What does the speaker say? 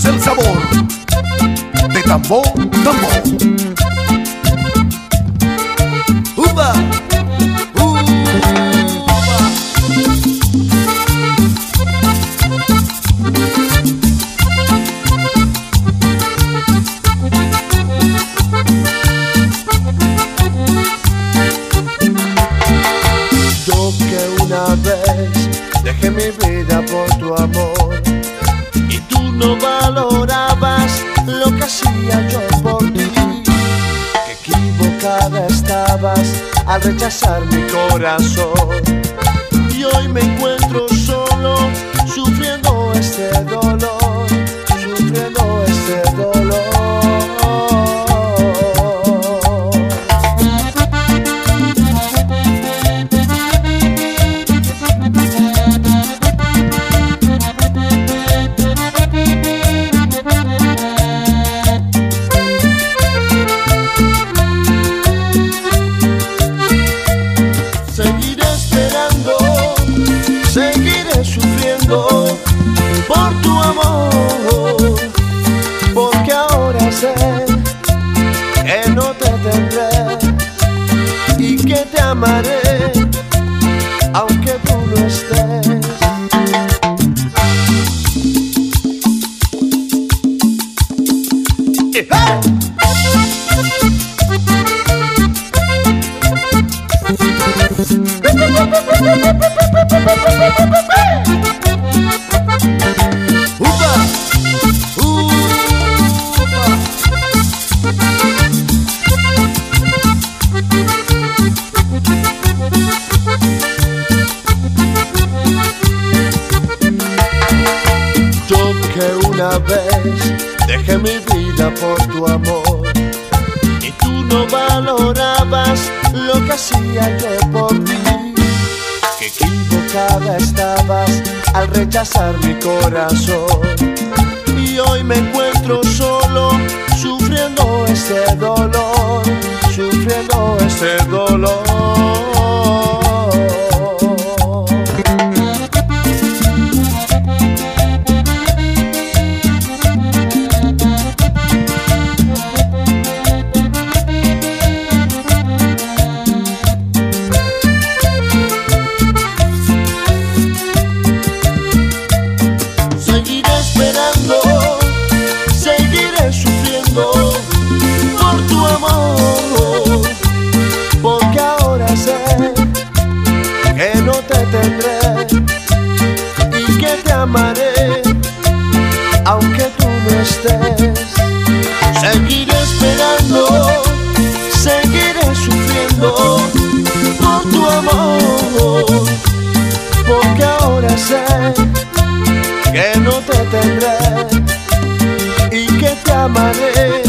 el sabor de Tambor, Tambor. ¡Upa! Yo que una vez dejé mi vida por tu amor y tú no valorabas lo que hacía yo por ti. Que equivocada estabas al rechazar mi corazón, y hoy me encuentro solo sufriendo este dolor, sufriendo este dolor. Seguiré sufriendo por tu amor, porque ahora sé que no te tendré y que te amaré aunque tú no estés. ¡Upa! Yo que una vez dejé mi vida por tu amor y tú no valorabas lo que hacía yo por ti. Que equivocada estabas al rechazar mi corazón, y hoy me encuentro solo sufriendo este dolor, sufriendo este dolor. Seguiré sufriendo por tu amor, porque ahora sé que no te tendré y que te amaré aunque tú no estés. Seguiré esperando, seguiré sufriendo por tu amor, porque ahora sé que no te tendré y que te amaré